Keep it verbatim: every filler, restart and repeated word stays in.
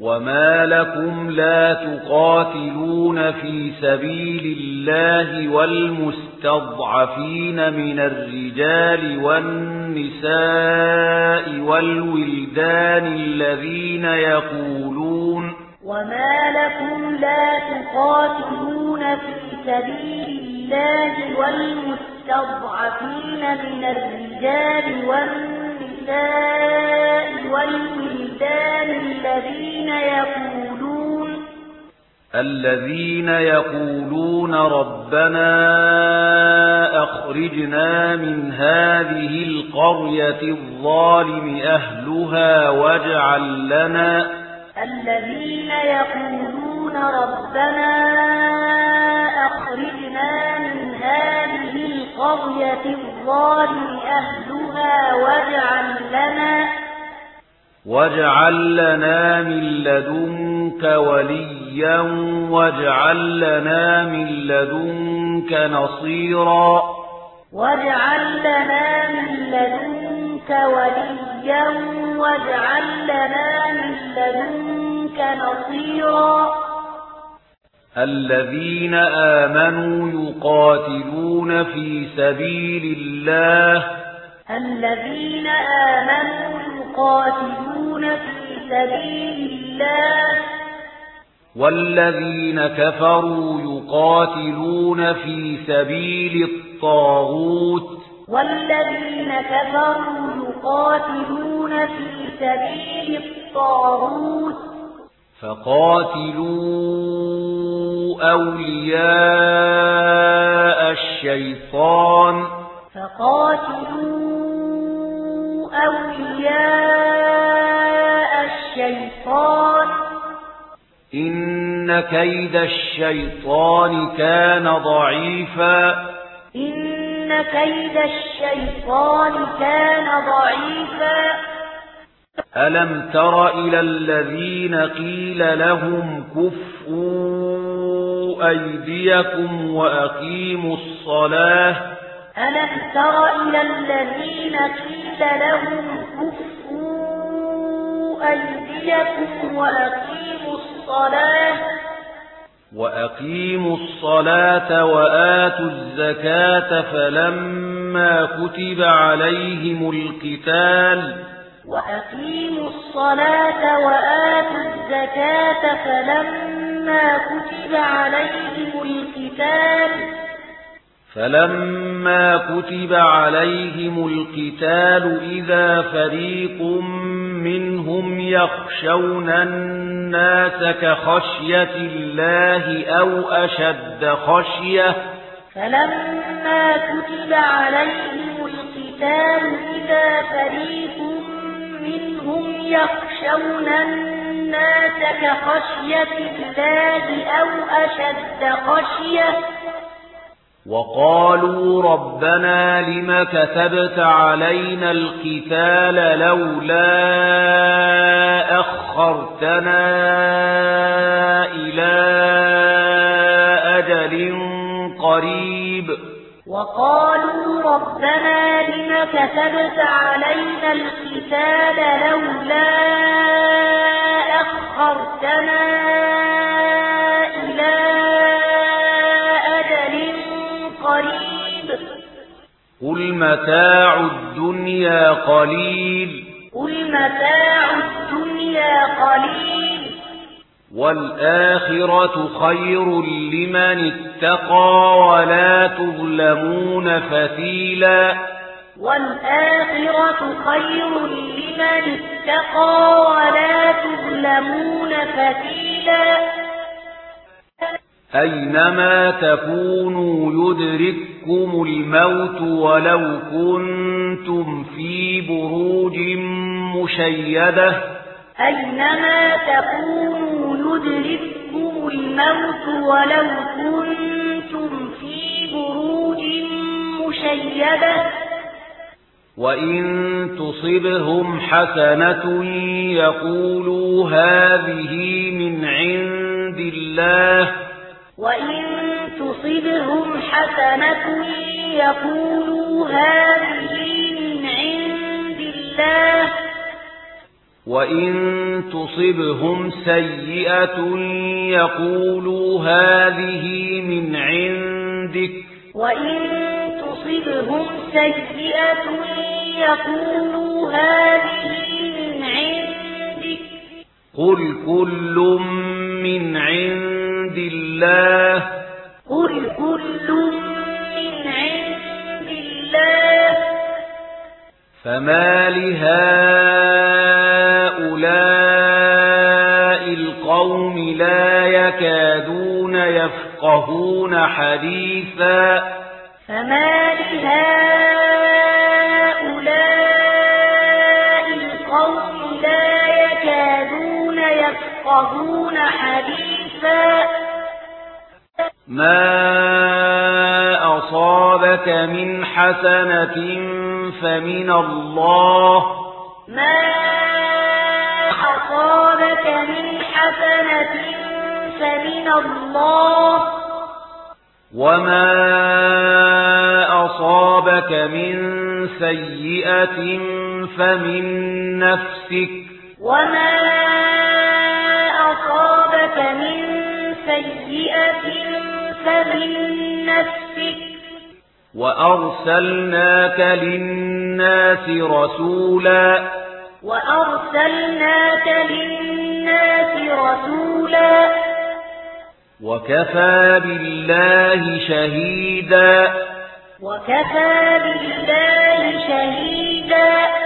وما لكم لا تقاتلون في سبيل الله والمستضعفين من الرجال والنساء والولدان الذين يقولون وما لكم لا تقاتلون في سبيل الله والمستضعفين من الرجال والنساء والولدان الذين يقولون الذين يقولون ربنا أخرجنا من هذه القرية الظالم أهلها واجعل لنا الذين يقولون ربنا أخرجنا من هذه القرية الظالم أهلها واجعل لنا واجعل لنا من لدنك وليا واجعل لنا من لدنك نصيرا واجعل لنا من لدنك وليا واجعل لنا من لدنك نصيرا الذين آمنوا يقاتلون في سبيل الله الذين آمنوا يقاتلون في سبيل الله والذين كفروا يقاتلون في سبيل الطاغوت والذين كفروا يقاتلون في سبيل الطاغوت فقاتلوا أولياء الشيطان فقاتلوا أولياء الشيطان إن كيد الشيطان كان ضعيفا إن كيد الشيطان كان ضعيفا ألم تر إلى الذين قيل لهم كفوا أيديكم وأقيموا الصلاة ألم تر إلى الذين قيل لهم كفوا أيديكم وأقيموا الصلاة وأقيموا الصلاة وآتوا الزكاة فلما كتب عليهم القتال وأقيموا الصلاة وآتوا الزكاة فلما كتب عليهم القتال فلما كتب عليهم القتال إذا فريق منهم يخشون الناس كخشية الله أو أشد خشية فلما كتب عليهم القتال إذا فريق منهم يخشون الناس كخشية الله أو أشد خشية وقالوا ربنا لم كتبت علينا القتال لولا أخرتنا إلى أجل قريب وقالوا ربنا لم كتبت علينا القتال لولا أخرتنا إلى أجل قريب قل متاع الدنيا قليل قل متاع الدنيا قليل والآخرة خير لمن اتقى ولا تظلمون فتيلا والآخرة خير لمن اتقى ولا تظلمون فتيلا أينما تكونوا يدرككم الموت ولو كنتم في بروج مشيدة أينما تكونوا يدرككم الموت ولو كنتم في بروج مشيدة وإن تصبهم حسنة يقولوا هذه من عند الله وإن تصبهم حسنة يقولوا هذه من عند الله وإن تصبهم سيئة يقولوا هذه من عندك وإن تصبهم سيئة يقولوا هذه من عندك قل كل من عند الله قل كل من عند الله فما لهؤلاء القوم لا يكادون يفقهون حديثا فما لهؤلاء القوم لا يكادون يفقهون حديثا ما أصابك من حسنة فمن الله ما أصابك من حسنة فمن الله وما أصابك من سيئة فمن نفسك وما أصابك من سيئة فمن نفسك وأرسلناك للناس رسولا وأرسلناك للناس رسولا وكفى بالله شهيدا وكفى بالله شهيدا